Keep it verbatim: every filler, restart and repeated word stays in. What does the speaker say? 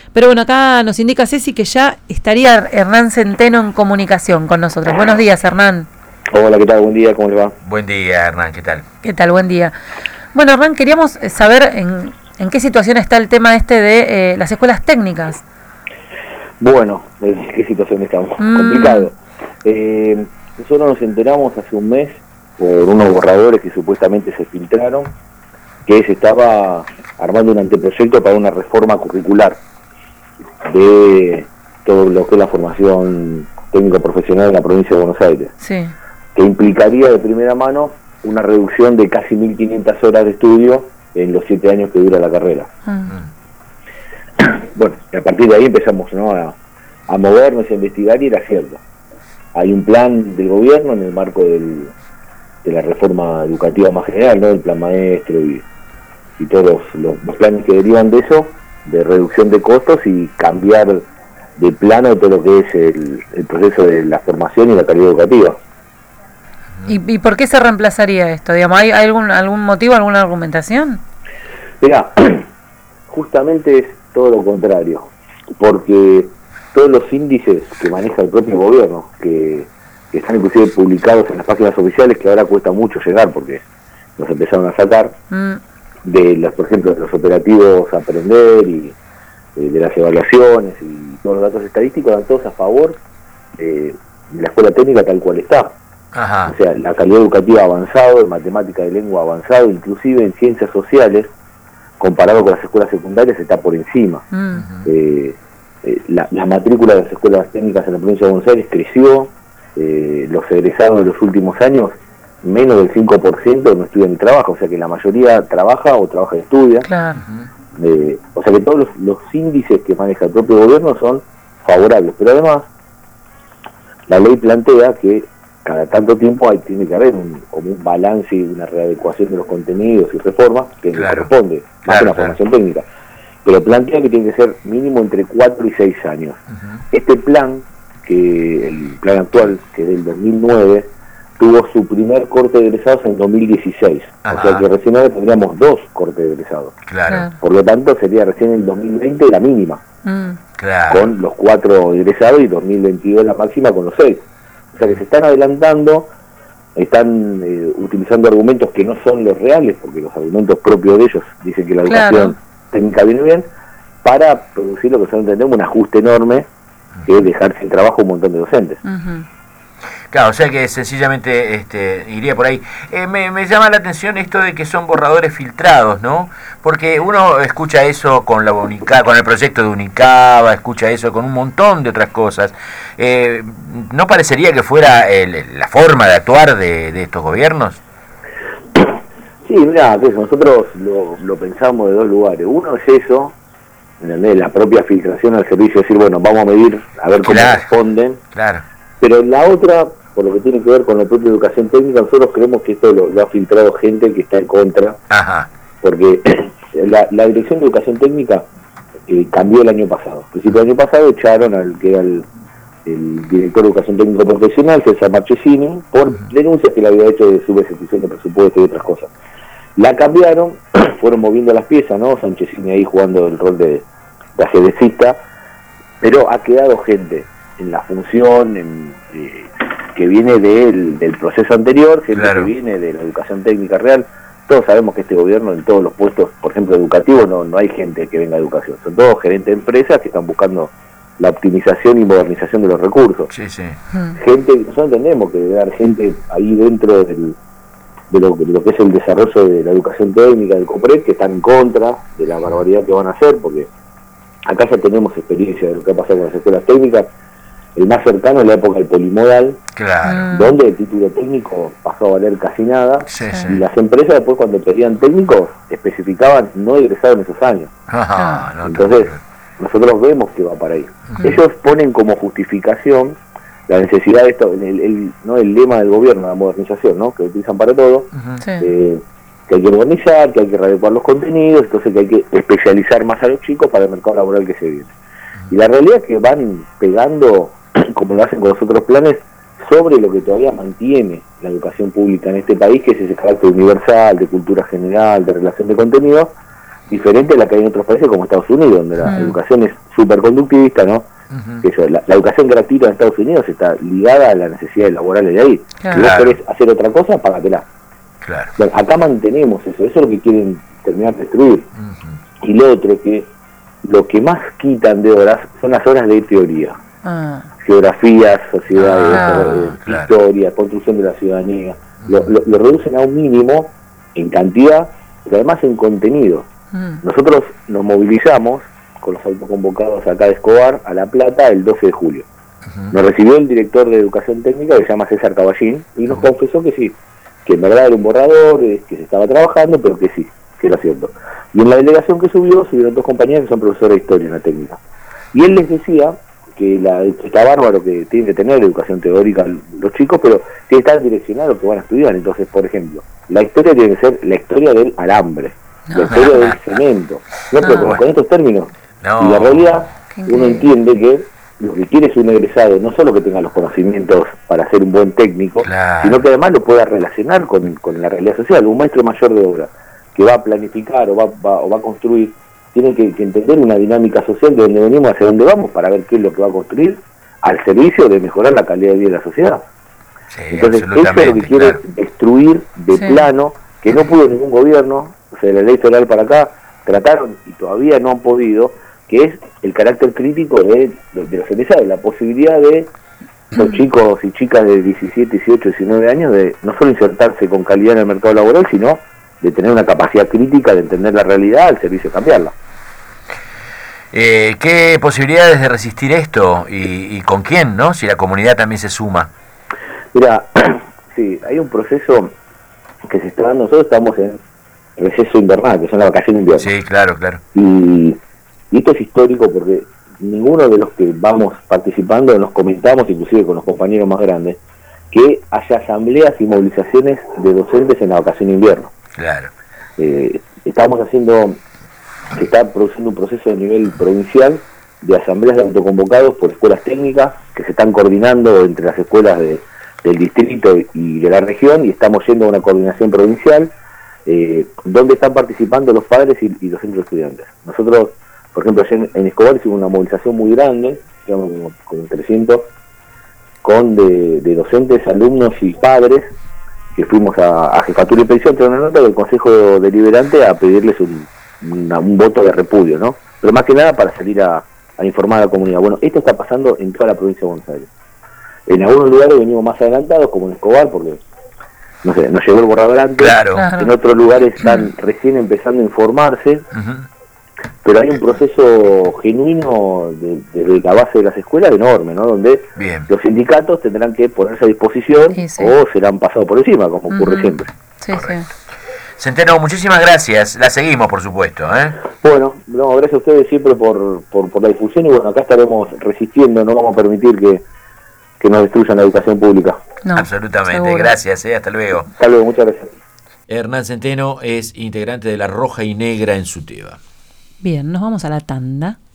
Pero bueno, acá nos indica Ceci que ya estaría Hernán Centeno en comunicación con nosotros. Buenos días, Hernán. Hola, ¿qué tal? Buen día, ¿cómo le va? Buen día, Hernán, ¿qué tal? ¿Qué tal? Buen día. Bueno, Hernán, queríamos saber en, en qué situación está el tema este de eh, las escuelas técnicas. Bueno, ¿en qué situación estamos? Mm. Complicado. Eh, nosotros nos enteramos hace un mes por unos borradores que supuestamente se filtraron, que se estaba armando un anteproyecto para una reforma curricular de todo lo que es la formación técnico profesional en la provincia de Buenos Aires, Sí. que implicaría de primera mano una reducción de casi mil quinientas horas de estudio en los siete años que dura la carrera. Mm. Bueno, y a partir de ahí empezamos, ¿no?, a, a movernos, a investigar, y era cierto. Hay un plan del gobierno en el marco del, de la reforma educativa más general, ¿no?, el plan maestro y, y todos los, los planes que derivan de eso, de reducción de costos y cambiar de plano todo lo que es el, el proceso de la formación y la calidad educativa. ¿Y, ¿Y por qué se reemplazaría esto? Digamos, ¿hay, hay algún algún motivo, alguna argumentación? Mirá, justamente es todo lo contrario, porque todos los índices que maneja el propio gobierno, que, que están inclusive publicados en las páginas oficiales, que ahora cuesta mucho llegar porque nos empezaron a sacar, Mm. de los, por ejemplo, de los operativos Aprender y eh, de las evaluaciones y todos los datos estadísticos, dan todos a favor eh, de la escuela técnica tal cual está. Ajá. O sea, la calidad educativa ha avanzado, en matemática de lengua ha avanzado, inclusive en ciencias sociales, comparado con las escuelas secundarias, está por encima. Mm. Eh, eh, la, la matrícula de las escuelas técnicas en la provincia de Buenos Aires creció, eh, los egresados de los últimos años, menos del cinco por ciento no estudian ni trabaja, o sea que la mayoría trabaja o trabaja y estudia. Claro. Eh, o sea que todos los, los índices que maneja el propio gobierno son favorables, pero además la ley plantea que cada tanto tiempo hay, tiene que haber un, como un balance y una readecuación de los contenidos y reformas que Claro. le corresponde, más Claro, que una claro. formación técnica, pero plantea que tiene que ser mínimo entre cuatro y seis años. Ujú. Este plan, que el plan actual, que es del dos mil nueve, tuvo su primer corte de egresados en dos mil dieciséis, Ajá. o sea que recién ahora tendríamos dos cortes de egresados. Claro, Claro. Por lo tanto, sería recién en dos mil veinte la mínima, Mm. claro. con los cuatro egresados, y dos mil veintidós la máxima con los seis. O sea que se están adelantando, están eh, utilizando argumentos que no son los reales, porque los argumentos propios de ellos dicen que la Claro. educación técnica viene bien, para producir lo que nosotros entendemos un ajuste enorme, que es dejar sin trabajo un montón de docentes. Ujú. Claro, o sea que sencillamente este, iría por ahí. Eh, me, me llama la atención esto de que son borradores filtrados, ¿no? Porque uno escucha eso con la Unica, con el proyecto de Unicaba, escucha eso con un montón de otras cosas. Eh, ¿No parecería que fuera el, la forma de actuar de, de estos gobiernos? Sí, mira, nosotros lo, lo pensamos de dos lugares. Uno es eso, ¿entendés?, la propia filtración al servicio, decir, bueno, vamos a medir, a ver cómo Claro. responden. Claro. Pero la otra, por lo que tiene que ver con la propia educación técnica, nosotros creemos que esto lo, lo ha filtrado gente que está en contra, Ajá. porque la, la Dirección de Educación Técnica eh, cambió el año pasado. Al principio del año pasado echaron al que era el, el director de Educación Técnica Profesional, César Marchesini, por denuncias que le había hecho de subejecución de presupuesto y otras cosas. La cambiaron, fueron moviendo las piezas, ¿no? Sanchesini ahí jugando el rol de, de ajedrecista, pero ha quedado gente en la función en, eh, que viene del, del proceso anterior, gente Claro. que viene de la educación técnica real. Todos sabemos que este gobierno en todos los puestos, por ejemplo, educativos, no, no hay gente que venga de educación, son todos gerentes de empresas que están buscando la optimización y modernización de los recursos. Sí, sí. Mm. Gente, nosotros entendemos que debe haber gente ahí dentro del, de, lo, de lo que es el desarrollo de la educación técnica, del COPRED, que están en contra de la barbaridad que van a hacer, porque acá ya tenemos experiencia de lo que ha pasado con las escuelas técnicas. El más cercano es la época del polimodal, Claro. Mm. donde el título técnico pasó a valer casi nada, Sí, Sí. sí. y las empresas después, cuando pedían técnicos, especificaban no egresado en esos años. Ajá, no te Entonces, puedo nosotros vemos que va para ahí. Ujú. Ellos ponen como justificación la necesidad de esto, el, el, no el lema del gobierno, la modernización, ¿no?, que utilizan para todo, creer. Ujú. Sí. eh, que hay que modernizar, que hay que readecuar los contenidos, entonces que hay que especializar más a los chicos para el mercado laboral que se viene. Y la realidad es que van pegando, como lo hacen con los otros planes, sobre lo que todavía mantiene la educación pública en este país, que es ese carácter universal, de cultura general, de relación de contenido, diferente a la que hay en otros países como Estados Unidos, donde la Mm. educación es súper conductivista, ¿no? Ujú. Que eso, la, la educación gratuita en Estados Unidos está ligada a las necesidades laborales de ahí. Claro. Si vos Claro. querés hacer otra cosa, págatela. Claro. Bueno, acá mantenemos eso, eso es lo que quieren terminar de destruir. Ujú. Y lo otro es que lo que más quitan de horas son las horas de teoría. Ah, Geografía, sociedades, Ah, eh, claro. historia, construcción de la ciudadanía. Lo, lo- lo reducen a un mínimo en cantidad, pero además en contenido. mm, Nosotros nos movilizamos con los autoconvocados acá de Escobar a La Plata el doce de julio. Ujú. Nos recibió el director de Educación Técnica, que se llama César Caballín, y nos confesó que sí, que en verdad era un borrador, eh, que se estaba trabajando, pero que sí, que era cierto. Y en la delegación que subió, subieron dos compañeras que son profesores de historia en la técnica. Y él les decía que la, está bárbaro que tienen que tener educación teórica los chicos, pero tiene que estar direccionado a lo que van a estudiar. Entonces, por ejemplo, la historia tiene que ser la historia del alambre, la historia del cemento. No, pero con, con estos términos. No. Y la realidad, Qué uno increíble. entiende que lo que quiere es un egresado, no solo que tenga los conocimientos para ser un buen técnico, Claro. sino que además lo pueda relacionar con, con la realidad social. Un maestro mayor de obra que va a planificar o va, va- o va a construir, tiene que, que entender una dinámica social de donde venimos hacia dónde vamos para ver qué es lo que va a construir al servicio de mejorar la calidad de vida de la sociedad. Sí, Entonces, eso es lo absolutamente, que quiere claro. destruir de Sí. plano, que no pudo ningún gobierno, o sea, de la ley electoral para acá, trataron y todavía no han podido, que es el carácter crítico de, de, de los egresados, la posibilidad de los chicos y chicas de diecisiete, dieciocho, diecinueve años de no solo insertarse con calidad en el mercado laboral, sino de tener una capacidad crítica de entender la realidad al servicio de cambiarla. Eh, ¿Qué posibilidades de resistir esto? ¿Y, y con quién, no? Si la comunidad también se suma. Mira, sí, hay un proceso que se está dando, nosotros estamos en receso invernal, que son las vacaciones de invierno. Sí, claro, claro. Y, y esto es histórico porque ninguno de los que vamos participando nos comentamos, inclusive con los compañeros más grandes, que haya asambleas y movilizaciones de docentes en la vacación de invierno. Claro. Eh, estamos haciendo, se está produciendo un proceso a nivel provincial de asambleas de autoconvocados por escuelas técnicas que se están coordinando entre las escuelas de, del distrito y de la región, y estamos yendo a una coordinación provincial eh, donde están participando los padres y, y los centros de estudiantes. Nosotros, por ejemplo, en, en Escobar hicimos una movilización muy grande, digamos, como, como trescientos, con de, de docentes, alumnos y padres, que fuimos a, a Jefatura y Pensión, traer una nota del Consejo Deliberante a pedirles un, una- un voto de repudio, ¿no? Pero más que nada para salir a, a informar a la comunidad. Bueno, esto está pasando en toda la provincia de Buenos Aires. En algunos lugares venimos más adelantados, como en Escobar, porque, no sé, nos llegó el borrador antes. Claro. Claro. En otros lugares están recién empezando a informarse, Ujú. pero hay un proceso genuino de- desde la base de las escuelas enorme, ¿no? Donde Bien. los sindicatos tendrán que ponerse a disposición Sí, sí. o serán pasados por encima, como ocurre Ujú. siempre. Sí, sí. Centeno, muchísimas gracias. La seguimos, por supuesto, ¿eh? Bueno, no, gracias a ustedes siempre por, por, por la difusión, y bueno, acá estaremos resistiendo, no vamos a permitir que, que nos destruyan la educación pública. No, Absolutamente. seguro. Gracias, ¿eh? Hasta luego. Hasta luego, muchas gracias. Hernán Centeno es integrante de la Roja y Negra en Suteba. Bien, nos vamos a la tanda.